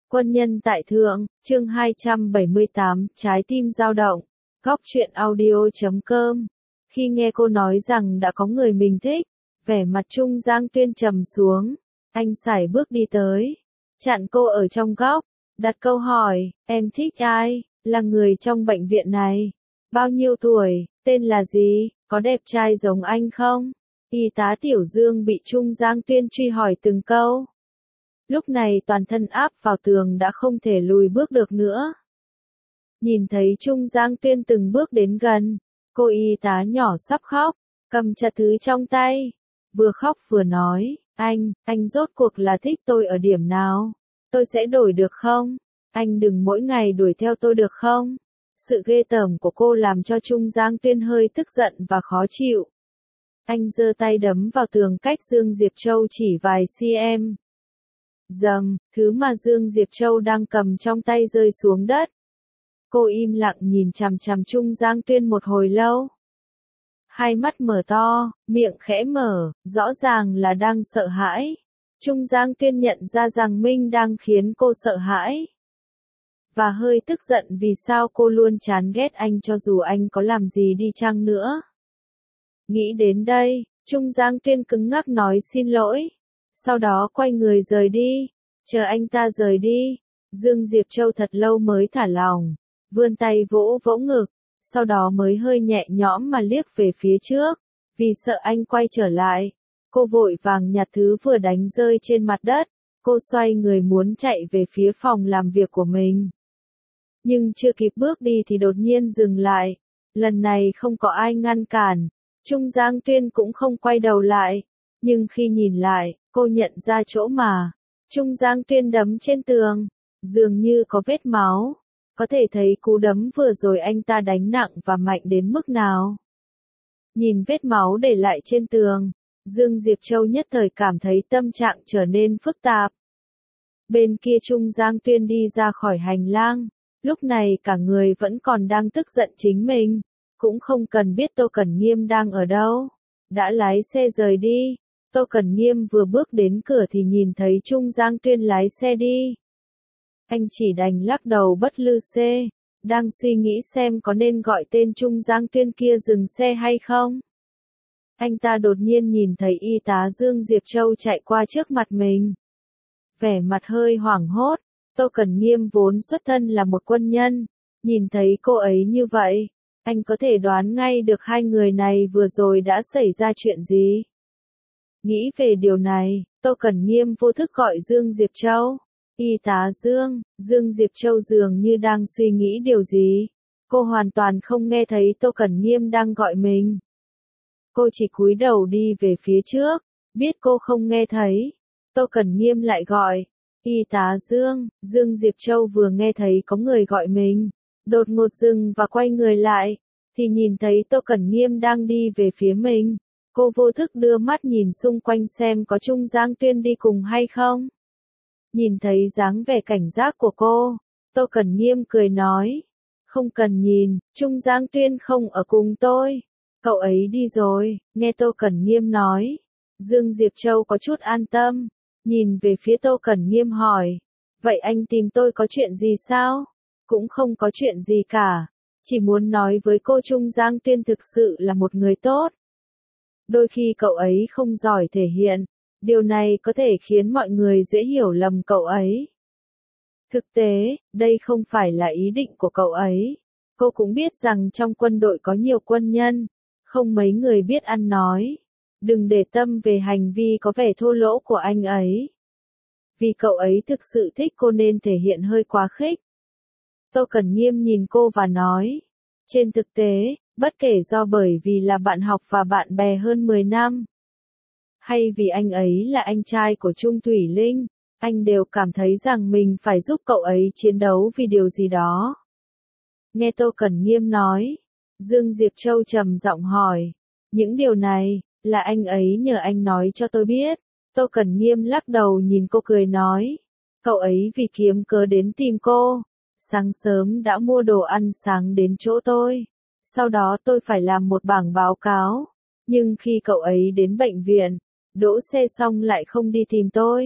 Quân nhân tại thượng, chương 278, trái tim dao động. Góc truyện audio.com. Khi nghe cô nói rằng đã có người mình thích, vẻ mặt Trung Giang Tuyên trầm xuống. Anh sải bước đi tới, chặn cô ở trong góc, đặt câu hỏi, em thích ai, là người trong bệnh viện này. Bao nhiêu tuổi, tên là gì, có đẹp trai giống anh không? Y tá Tiểu Dương bị Trung Giang Tuyên truy hỏi từng câu. Lúc này toàn thân áp vào tường đã không thể lùi bước được nữa. Nhìn thấy Trung Giang Tuyên từng bước đến gần, cô y tá nhỏ sắp khóc, cầm chặt thứ trong tay, vừa khóc vừa nói, anh rốt cuộc là thích tôi ở điểm nào? Tôi sẽ đổi được không? Anh đừng mỗi ngày đuổi theo tôi được không? Sự ghê tởm của cô làm cho Trung Giang Tuyên hơi tức giận và khó chịu. Anh giơ tay đấm vào tường cách Dương Diệp Châu chỉ vài cm. Dầm, thứ mà Dương Diệp Châu đang cầm trong tay rơi xuống đất. Cô im lặng nhìn chằm chằm Trung Giang Tuyên một hồi lâu. Hai mắt mở to, miệng khẽ mở, rõ ràng là đang sợ hãi. Trung Giang Tuyên nhận ra rằng Minh đang khiến cô sợ hãi. Và hơi tức giận vì sao cô luôn chán ghét anh cho dù anh có làm gì đi chăng nữa. Nghĩ đến đây, Trung Giang Tuyên cứng ngắc nói xin lỗi. Sau đó quay người rời đi. Chờ anh ta rời đi, Dương Diệp Châu thật lâu mới thả lỏng, vươn tay vỗ vỗ ngực, sau đó mới hơi nhẹ nhõm mà liếc về phía trước. Vì sợ anh quay trở lại, cô vội vàng nhặt thứ vừa đánh rơi trên mặt đất. Cô xoay người muốn chạy về phía phòng làm việc của mình. Nhưng chưa kịp bước đi thì đột nhiên dừng lại. Lần này không có ai ngăn cản. Trung Giang Tuyên cũng không quay đầu lại. Nhưng khi nhìn lại, cô nhận ra chỗ mà Trung Giang Tuyên đấm trên tường, dường như có vết máu. Có thể thấy cú đấm vừa rồi anh ta đánh nặng và mạnh đến mức nào. Nhìn vết máu để lại trên tường, Dương Diệp Châu nhất thời cảm thấy tâm trạng trở nên phức tạp. Bên kia Trung Giang Tuyên đi ra khỏi hành lang, lúc này cả người vẫn còn đang tức giận chính mình, cũng không cần biết Tô Cẩn Nghiêm đang ở đâu. Đã lái xe rời đi. Tô Cẩn Nghiêm vừa bước đến cửa thì nhìn thấy Trung Giang Tuyên lái xe đi. Anh chỉ đành lắc đầu bất lư xê, đang suy nghĩ xem có nên gọi tên Trung Giang Tuyên kia dừng xe hay không. Anh ta đột nhiên nhìn thấy y tá Dương Diệp Châu chạy qua trước mặt mình. Vẻ mặt hơi hoảng hốt, Tô Cẩn Nghiêm vốn xuất thân là một quân nhân, nhìn thấy cô ấy như vậy, anh có thể đoán ngay được hai người này vừa rồi đã xảy ra chuyện gì. Nghĩ về điều này, Tô Cẩn Nghiêm vô thức gọi Dương Diệp Châu. Y tá Dương Diệp Châu dường như đang suy nghĩ điều gì. Cô hoàn toàn không nghe thấy Tô Cẩn Nghiêm đang gọi mình. Cô chỉ cúi đầu đi về phía trước, biết cô không nghe thấy. Tô Cẩn Nghiêm lại gọi. Y tá Dương Diệp Châu vừa nghe thấy có người gọi mình, đột ngột dừng và quay người lại, thì nhìn thấy Tô Cẩn Nghiêm đang đi về phía mình. Cô vô thức đưa mắt nhìn xung quanh xem có Trung Giang Tuyên đi cùng hay không. Nhìn thấy dáng vẻ cảnh giác của cô, Tô Cẩn Nghiêm cười nói. Không cần nhìn, Trung Giang Tuyên không ở cùng tôi. Cậu ấy đi rồi, nghe Tô Cẩn Nghiêm nói. Dương Diệp Châu có chút an tâm, nhìn về phía Tô Cẩn Nghiêm hỏi. Vậy anh tìm tôi có chuyện gì sao? Cũng không có chuyện gì cả. Chỉ muốn nói với cô Trung Giang Tuyên thực sự là một người tốt. Đôi khi cậu ấy không giỏi thể hiện, điều này có thể khiến mọi người dễ hiểu lầm cậu ấy. Thực tế, đây không phải là ý định của cậu ấy. Cô cũng biết rằng trong quân đội có nhiều quân nhân, không mấy người biết ăn nói. Đừng để tâm về hành vi có vẻ thô lỗ của anh ấy. Vì cậu ấy thực sự thích cô nên thể hiện hơi quá khích. Tô Cẩn Nghiêm nhìn cô và nói. Trên thực tế, bất kể do bởi vì là bạn học và bạn bè hơn 10 năm, hay vì anh ấy là anh trai của Trung Thủy Linh, anh đều cảm thấy rằng mình phải giúp cậu ấy chiến đấu vì điều gì đó. Nghe Tô Cẩn Nghiêm nói, Dương Diệp Châu trầm giọng hỏi, những điều này, là anh ấy nhờ anh nói cho tôi biết. Tô Cẩn Nghiêm lắc đầu nhìn cô cười nói, cậu ấy vì kiếm cớ đến tìm cô, sáng sớm đã mua đồ ăn sáng đến chỗ tôi. Sau đó tôi phải làm một bảng báo cáo, nhưng khi cậu ấy đến bệnh viện, đỗ xe xong lại không đi tìm tôi.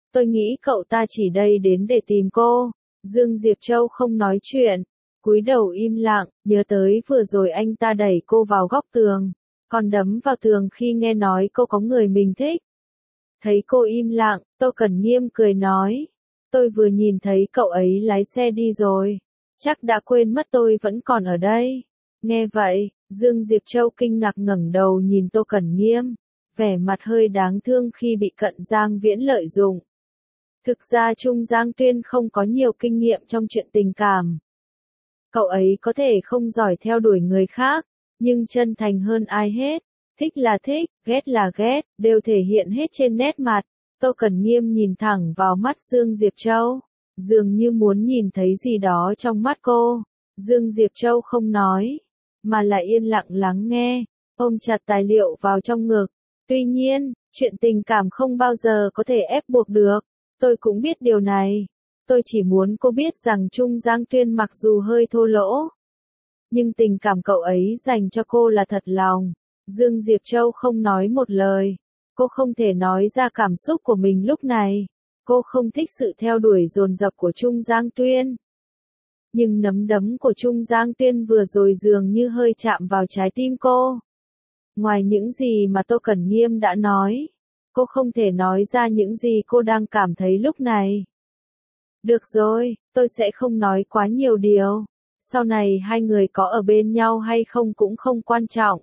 Tôi nghĩ cậu ta chỉ đây đến để tìm cô. Dương Diệp Châu không nói chuyện, cúi đầu im lặng, nhớ tới vừa rồi anh ta đẩy cô vào góc tường, còn đấm vào tường khi nghe nói cô có người mình thích. Thấy cô im lặng, Tô Cẩn Nghiêm cười nói, tôi vừa nhìn thấy cậu ấy lái xe đi rồi, chắc đã quên mất tôi vẫn còn ở đây. Nghe vậy, Dương Diệp Châu kinh ngạc ngẩng đầu nhìn Tô Cẩn Nghiêm, vẻ mặt hơi đáng thương khi bị Cận Giang Viễn lợi dụng. Thực ra Trung Giang Tuyên không có nhiều kinh nghiệm trong chuyện tình cảm. Cậu ấy có thể không giỏi theo đuổi người khác, nhưng chân thành hơn ai hết. Thích là thích, ghét là ghét, đều thể hiện hết trên nét mặt. Tô Cẩn Nghiêm nhìn thẳng vào mắt Dương Diệp Châu, dường như muốn nhìn thấy gì đó trong mắt cô. Dương Diệp Châu không nói, mà lại yên lặng lắng nghe, ôm chặt tài liệu vào trong ngực. Tuy nhiên, chuyện tình cảm không bao giờ có thể ép buộc được. Tôi cũng biết điều này. Tôi chỉ muốn cô biết rằng Trung Giang Tuyên mặc dù hơi thô lỗ, nhưng tình cảm cậu ấy dành cho cô là thật lòng. Dương Diệp Châu không nói một lời. Cô không thể nói ra cảm xúc của mình lúc này. Cô không thích sự theo đuổi dồn dập của Trung Giang Tuyên. Nhưng nắm đấm của Trung Giang Tuyên vừa rồi dường như hơi chạm vào trái tim cô. Ngoài những gì mà Tô Cẩn Nghiêm đã nói, cô không thể nói ra những gì cô đang cảm thấy lúc này. Được rồi, tôi sẽ không nói quá nhiều điều. Sau này hai người có ở bên nhau hay không cũng không quan trọng.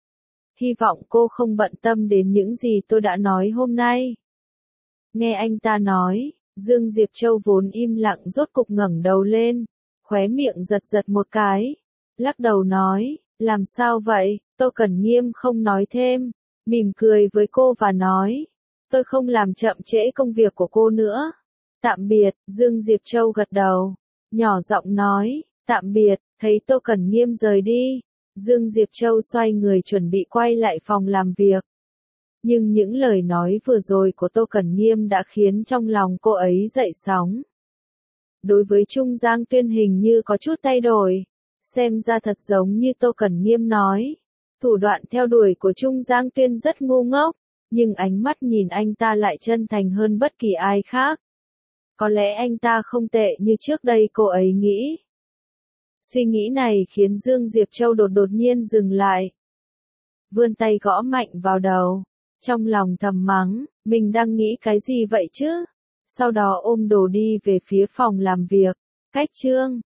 Hy vọng cô không bận tâm đến những gì tôi đã nói hôm nay. Nghe anh ta nói, Dương Diệp Châu vốn im lặng rốt cục ngẩng đầu lên, khóe miệng giật giật một cái, lắc đầu nói, làm sao vậy? Tô Cẩn Nghiêm không nói thêm, mỉm cười với cô và nói, tôi không làm chậm trễ công việc của cô nữa. Tạm biệt. Dương Diệp Châu gật đầu, nhỏ giọng nói, tạm biệt. Thấy Tô Cẩn Nghiêm rời đi, Dương Diệp Châu xoay người chuẩn bị quay lại phòng làm việc. Nhưng những lời nói vừa rồi của Tô Cẩn Nghiêm đã khiến trong lòng cô ấy dậy sóng. Đối với Trung Giang Tuyên hình như có chút thay đổi, xem ra thật giống như Tô Cẩn Nghiêm nói. Thủ đoạn theo đuổi của Trung Giang Tuyên rất ngu ngốc, nhưng ánh mắt nhìn anh ta lại chân thành hơn bất kỳ ai khác. Có lẽ anh ta không tệ như trước đây cô ấy nghĩ. Suy nghĩ này khiến Dương Diệp Châu đột nhiên dừng lại. Vươn tay gõ mạnh vào đầu, trong lòng thầm mắng, mình đang nghĩ cái gì vậy chứ? Sau đó ôm đồ đi về phía phòng làm việc. Cách chương